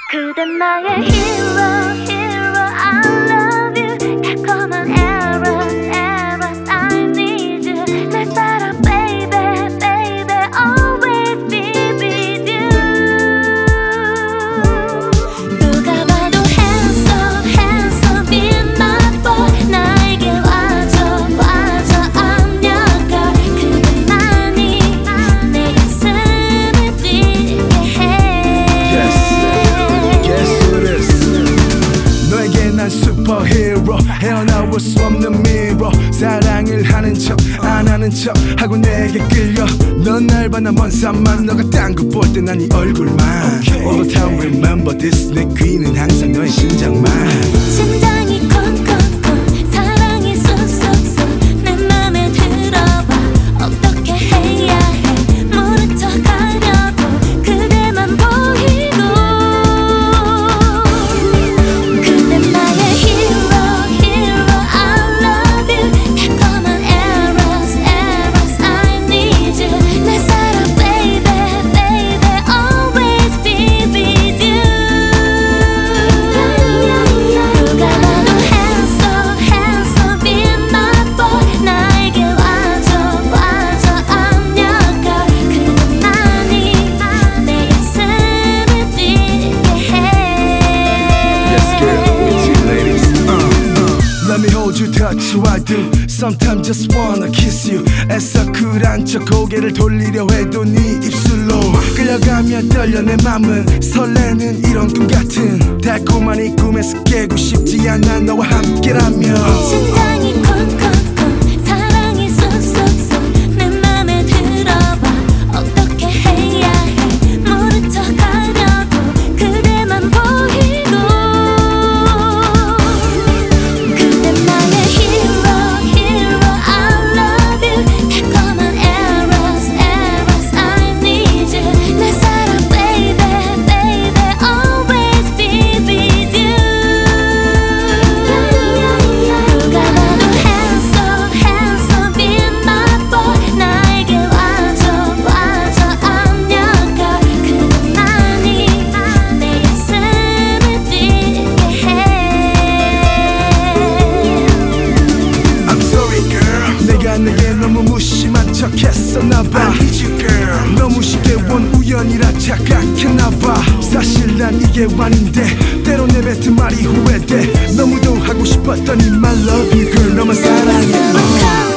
그댄 나의 hero, hero, I love you. 달콤한 eros, eros, I need you. 날 따라 baby, baby, always be with you. 누가 봐도 handsome, handsome, be my boy. 나에게 와줘, 와줘, I'm your girl. 그대만이 내 가슴을 뛰게 해. Guess who this? 너에게 난 슈퍼히어로, 헤어나올 수 없는 미러. 사랑을 하는 척 안 하는 척 하고 내게 끌려. 넌 날 봐 나 먼 산만, 너가 딴 거 볼 때 난 네 얼굴만. All the time remember this. 내 귀는 항상 너의 심장만. 심장이 쿵쿵쿵 사랑이 쑥쑥쑥 내 맘에 들어와. 어떻게 해야 해 모른 척 하려고 그대만 보이고. 그댄 나의 hero, hero, I love you. 달콤한 eros, eros, I need you. 날 사랑 baby, baby, always be with you. 누가 봐도 handsome, handsome, be my boy. 나에게 와줘, 와줘, I'm your girl. 그대만이 내 가슴을 뛰게 해. Yes, girl, me too, ladies. Let me hold you, touch you, I do. Sometimes just wanna kiss you. 애써 쿨한 척 고개를 돌리려 해도 네 입술로 끌려가며 떨려 내 맘은. 설레는 이런 꿈 같은 달콤한 이 꿈에서 깨고 싶지 않아 너와 함께라면. 심장이 쿵쿵쿵 사랑이 쑥쑥쑥 내 맘에 들어와. 어떻게 해야 해 모른 척 하려고 그대만 보이고. 그댄 나의 hero, hero, I love you. 달콤한 eros, eros, I need you. 날 사랑 baby, baby, always be with you. 누가 봐도 handsome, handsome, be my boy. 나에게 와줘, 와줘, I'm your girl. 그대만이 내 가슴을 뛰게 해. I'm sorry, girl. 내가 내게 너무 무심한 척했었나봐. I need you, girl. 너무 쉽게 본 우연이라 착각했나봐. 사실 난 이게 완인데 때로 내뱉은 말이 후회돼. 너무도 하고 싶었더니 my love you, girl. 너만 사랑해.